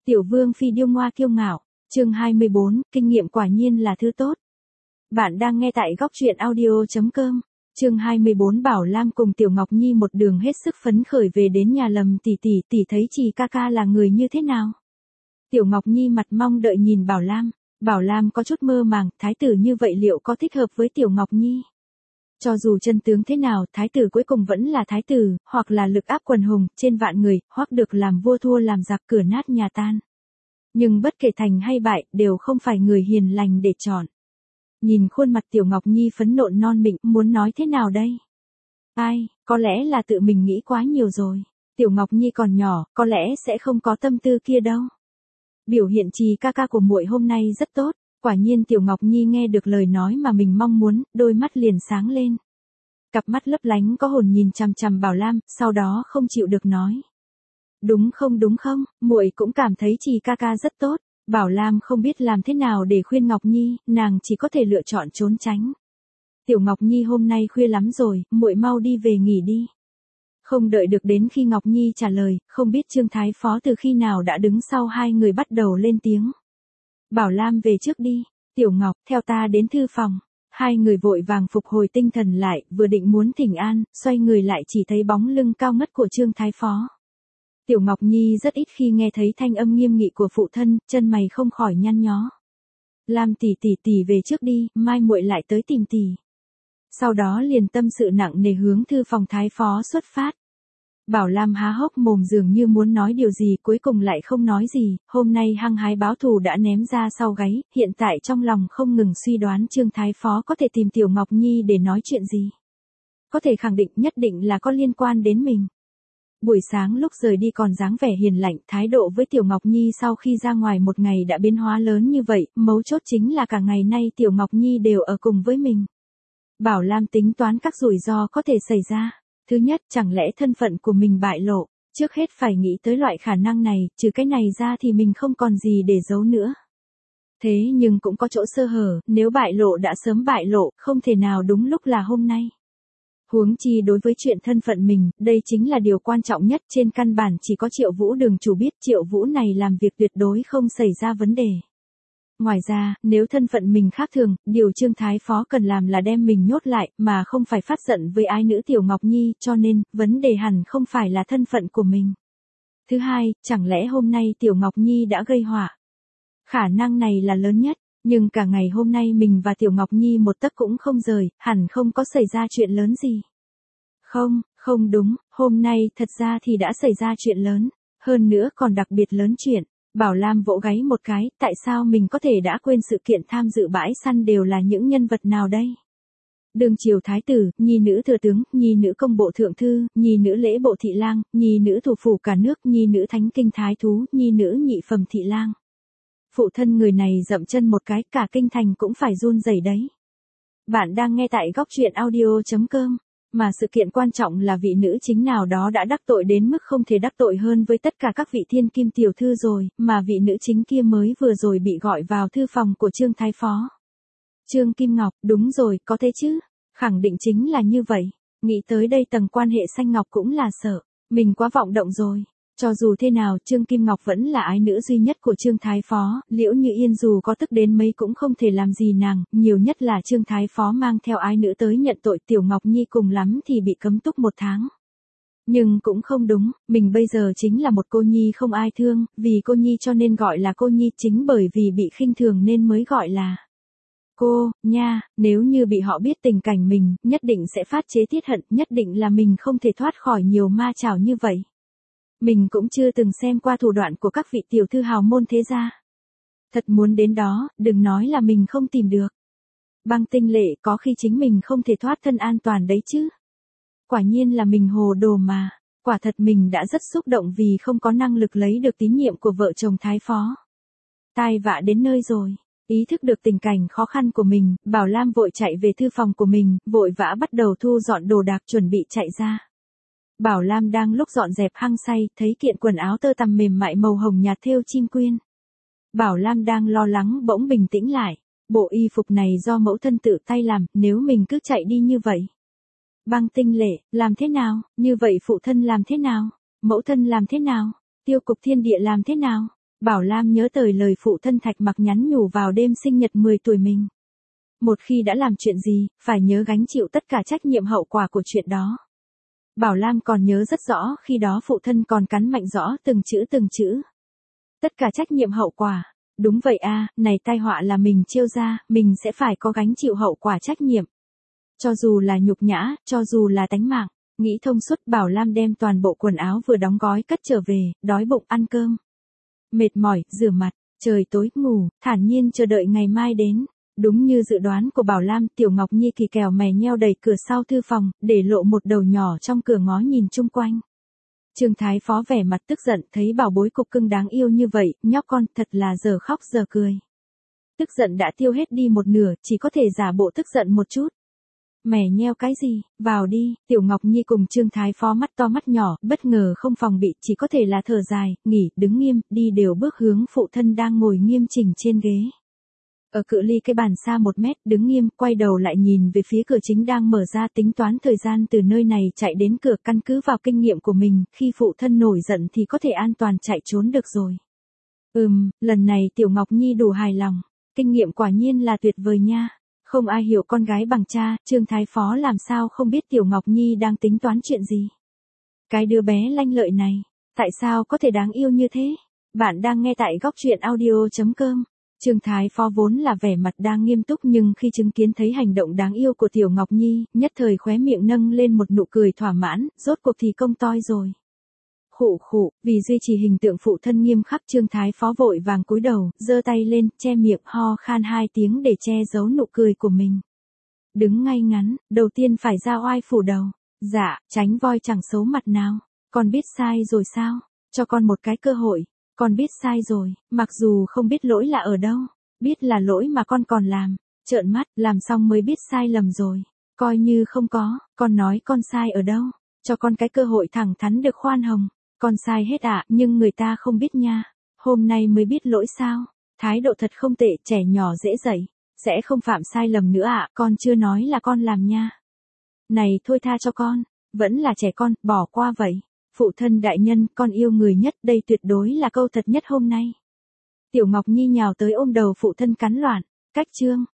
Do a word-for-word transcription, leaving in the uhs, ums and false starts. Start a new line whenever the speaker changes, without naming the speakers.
Tiểu vương phi điêu ngoa kiêu ngạo, chương hai mươi bốn, kinh nghiệm quả nhiên là thứ tốt. Bạn đang nghe tại góc truyện audio chấm com, chương hai mươi bốn. Bảo Lam cùng Tiểu Ngọc Nhi một đường hết sức phấn khởi về đến nhà Lầm tỷ tỷ, tỷ thấy Trì ca ca là người như thế nào? Tiểu Ngọc Nhi mặt mong đợi nhìn Bảo Lam, Bảo Lam có chút mơ màng, thái tử như vậy liệu có thích hợp với Tiểu Ngọc Nhi? Cho dù chân tướng thế nào, thái tử cuối cùng vẫn là thái tử, hoặc là lực áp quần hùng, trên vạn người, hoặc được làm vua thua làm giặc cửa nát nhà tan. Nhưng bất kể thành hay bại, đều không phải người hiền lành để chọn. Nhìn khuôn mặt Tiểu Ngọc Nhi phấn nộn non mịn, muốn nói thế nào đây? Ai, có lẽ là tự mình nghĩ quá nhiều rồi. Tiểu Ngọc Nhi còn nhỏ, có lẽ sẽ không có tâm tư kia đâu. Biểu hiện Trì ca ca của muội hôm nay rất tốt. Quả nhiên Tiểu Ngọc Nhi nghe được lời nói mà mình mong muốn, đôi mắt liền sáng lên. Cặp mắt lấp lánh có hồn nhìn chằm chằm Bảo Lam, sau đó không chịu được nói. Đúng không đúng không, muội cũng cảm thấy Trì ca ca rất tốt. Bảo Lam không biết làm thế nào để khuyên Ngọc Nhi, nàng chỉ có thể lựa chọn trốn tránh. Tiểu Ngọc Nhi hôm nay khuya lắm rồi, muội mau đi về nghỉ đi. Không đợi được đến khi Ngọc Nhi trả lời, không biết Trương Thái Phó từ khi nào đã đứng sau hai người bắt đầu lên tiếng. Bảo Lam về trước đi, Tiểu Ngọc, theo ta đến thư phòng. Hai người vội vàng phục hồi tinh thần lại, vừa định muốn thỉnh an, xoay người lại chỉ thấy bóng lưng cao ngất của Trương Thái Phó. Tiểu Ngọc Nhi rất ít khi nghe thấy thanh âm nghiêm nghị của phụ thân, chân mày không khỏi nhăn nhó. Lam tỷ tỷ tỷ về trước đi, mai muội lại tới tìm tỷ. Sau đó liền tâm sự nặng nề hướng thư phòng Thái Phó xuất phát. Bảo Lam há hốc mồm dường như muốn nói điều gì, cuối cùng lại không nói gì, hôm nay hăng hái báo thù đã ném ra sau gáy, hiện tại trong lòng không ngừng suy đoán Trương Thái Phó có thể tìm Tiểu Ngọc Nhi để nói chuyện gì. Có thể khẳng định nhất định là có liên quan đến mình. Buổi sáng lúc rời đi còn dáng vẻ hiền lạnh, thái độ với Tiểu Ngọc Nhi sau khi ra ngoài một ngày đã biến hóa lớn như vậy, mấu chốt chính là cả ngày nay Tiểu Ngọc Nhi đều ở cùng với mình. Bảo Lam tính toán các rủi ro có thể xảy ra. Thứ nhất, chẳng lẽ thân phận của mình bại lộ, trước hết phải nghĩ tới loại khả năng này, trừ cái này ra thì mình không còn gì để giấu nữa. Thế nhưng cũng có chỗ sơ hở, nếu bại lộ đã sớm bại lộ, không thể nào đúng lúc là hôm nay. Huống chi đối với chuyện thân phận mình, đây chính là điều quan trọng nhất, trên căn bản chỉ có Triệu Vũ đường chủ biết, Triệu Vũ này làm việc tuyệt đối không xảy ra vấn đề. Ngoài ra, nếu thân phận mình khác thường, điều Trương Thái Phó cần làm là đem mình nhốt lại, mà không phải phát giận với ái nữ Tiểu Ngọc Nhi, cho nên, vấn đề hẳn không phải là thân phận của mình. Thứ hai, chẳng lẽ hôm nay Tiểu Ngọc Nhi đã gây họa? Khả năng này là lớn nhất, nhưng cả ngày hôm nay mình và Tiểu Ngọc Nhi một tấc cũng không rời, hẳn không có xảy ra chuyện lớn gì. Không, không đúng, hôm nay thật ra thì đã xảy ra chuyện lớn, hơn nữa còn đặc biệt lớn chuyện. Bảo Lam vỗ gáy một cái, tại sao mình có thể đã quên sự kiện tham dự bãi săn đều là những nhân vật nào đây? Đường triều thái tử, nhi nữ thừa tướng, nhi nữ công bộ thượng thư, nhi nữ lễ bộ thị lang, nhi nữ thủ phủ cả nước, nhi nữ thánh kinh thái thú, nhi nữ nhị phẩm thị lang. Phụ thân người này dậm chân một cái, cả kinh thành cũng phải run rẩy đấy. Bạn đang nghe tại góc truyện audio chấm com. Mà sự kiện quan trọng là vị nữ chính nào đó đã đắc tội đến mức không thể đắc tội hơn với tất cả các vị thiên kim tiểu thư rồi, mà vị nữ chính kia mới vừa rồi bị gọi vào thư phòng của Trương Thái Phó. Trương Kim Ngọc, đúng rồi, có thế chứ, khẳng định chính là như vậy, nghĩ tới đây tầng quan hệ xanh ngọc cũng là sợ, mình quá vọng động rồi. Cho dù thế nào, Trương Kim Ngọc vẫn là ái nữ duy nhất của Trương Thái Phó, Liễu Như Yên dù có tức đến mấy cũng không thể làm gì nàng, nhiều nhất là Trương Thái Phó mang theo ái nữ tới nhận tội, Tiểu Ngọc Nhi cùng lắm thì bị cấm túc một tháng. Nhưng cũng không đúng, mình bây giờ chính là một cô nhi không ai thương, vì cô nhi cho nên gọi là cô nhi, chính bởi vì bị khinh thường nên mới gọi là cô, nha, nếu như bị họ biết tình cảnh mình, nhất định sẽ phát chế tiết hận, nhất định là mình không thể thoát khỏi nhiều ma chảo như vậy. Mình cũng chưa từng xem qua thủ đoạn của các vị tiểu thư hào môn thế gia. Thật muốn đến đó, đừng nói là mình không tìm được. Băng Tinh Lệ, có khi chính mình không thể thoát thân an toàn đấy chứ. Quả nhiên là mình hồ đồ mà, quả thật mình đã rất xúc động vì không có năng lực lấy được tín nhiệm của vợ chồng Thái Phó. Tai vạ đến nơi rồi, ý thức được tình cảnh khó khăn của mình, Bảo Lam vội chạy về thư phòng của mình, vội vã bắt đầu thu dọn đồ đạc chuẩn bị chạy ra. Bảo Lam đang lúc dọn dẹp hăng say, thấy kiện quần áo tơ tằm mềm mại màu hồng nhạt thêu chim quyên. Bảo Lam đang lo lắng bỗng bình tĩnh lại, bộ y phục này do mẫu thân tự tay làm, nếu mình cứ chạy đi như vậy. Băng Tinh Lệ, làm thế nào, như vậy phụ thân làm thế nào, mẫu thân làm thế nào, Tiêu Cục Thiên Địa làm thế nào, Bảo Lam nhớ tới lời phụ thân Thạch Mặc nhắn nhủ vào đêm sinh nhật mười tuổi mình. Một khi đã làm chuyện gì, phải nhớ gánh chịu tất cả trách nhiệm hậu quả của chuyện đó. Bảo Lam còn nhớ rất rõ khi đó phụ thân còn cắn mạnh rõ từng chữ từng chữ. Tất cả trách nhiệm hậu quả. Đúng vậy a, này tai họa là mình trêu ra, mình sẽ phải có gánh chịu hậu quả trách nhiệm. Cho dù là nhục nhã, cho dù là tánh mạng. Nghĩ thông suốt, Bảo Lam đem toàn bộ quần áo vừa đóng gói cất trở về, đói bụng ăn cơm. Mệt mỏi, rửa mặt, trời tối, ngủ, thản nhiên chờ đợi ngày mai đến. Đúng như dự đoán của Bảo Lam, Tiểu Ngọc Nhi kỳ kèo mè nheo đẩy cửa sau thư phòng, để lộ một đầu nhỏ trong cửa ngó nhìn chung quanh. Trương Thái Phó vẻ mặt tức giận, thấy bảo bối cục cưng đáng yêu như vậy, nhóc con thật là giờ khóc giờ cười. Tức giận đã tiêu hết đi một nửa, chỉ có thể giả bộ tức giận một chút. Mè nheo cái gì, vào đi. Tiểu Ngọc Nhi cùng Trương Thái Phó mắt to mắt nhỏ, bất ngờ không phòng bị, chỉ có thể là thở dài, nghỉ, đứng nghiêm, đi đều bước hướng phụ thân đang ngồi nghiêm chỉnh trên ghế. Ở cự ly cái bàn xa một mét, đứng nghiêm, quay đầu lại nhìn về phía cửa chính đang mở ra, tính toán thời gian từ nơi này chạy đến cửa, căn cứ vào kinh nghiệm của mình, khi phụ thân nổi giận thì có thể an toàn chạy trốn được rồi. Ừm, lần này Tiểu Ngọc Nhi đủ hài lòng, kinh nghiệm quả nhiên là tuyệt vời nha. Không ai hiểu con gái bằng cha, Trương Thái Phó làm sao không biết Tiểu Ngọc Nhi đang tính toán chuyện gì. Cái đứa bé lanh lợi này, tại sao có thể đáng yêu như thế? Bạn đang nghe tại góc truyện audio chấm com. Trương Thái Phó vốn là vẻ mặt đang nghiêm túc, nhưng khi chứng kiến thấy hành động đáng yêu của Tiểu Ngọc Nhi, nhất thời khóe miệng nâng lên một nụ cười thỏa mãn, rốt cuộc thì công toi rồi. Khụ khụ, vì duy trì hình tượng phụ thân nghiêm khắc, Trương Thái Phó vội vàng cúi đầu, giơ tay lên, che miệng, ho khan hai tiếng để che giấu nụ cười của mình. Đứng ngay ngắn, đầu tiên phải ra oai phủ đầu. Dạ, tránh voi chẳng xấu mặt nào. Con biết sai rồi sao? Cho con một cái cơ hội. Con biết sai rồi, mặc dù không biết lỗi là ở đâu. Biết là lỗi mà con còn làm. Trợn mắt, làm xong mới biết sai lầm rồi. Coi như không có, con nói con sai ở đâu. Cho con cái cơ hội thẳng thắn được khoan hồng. Con sai hết ạ, à, nhưng người ta không biết nha. Hôm nay mới biết lỗi sao? Thái độ thật không tệ, trẻ nhỏ dễ dạy. Sẽ không phạm sai lầm nữa ạ, à, con chưa nói là con làm nha. Này thôi tha cho con, vẫn là trẻ con, bỏ qua vậy. Phụ thân đại nhân, con yêu người nhất, đây tuyệt đối là câu thật nhất hôm nay. Tiểu Ngọc Nhi nhào tới ôm đầu phụ thân cắn loạn. Cách chương,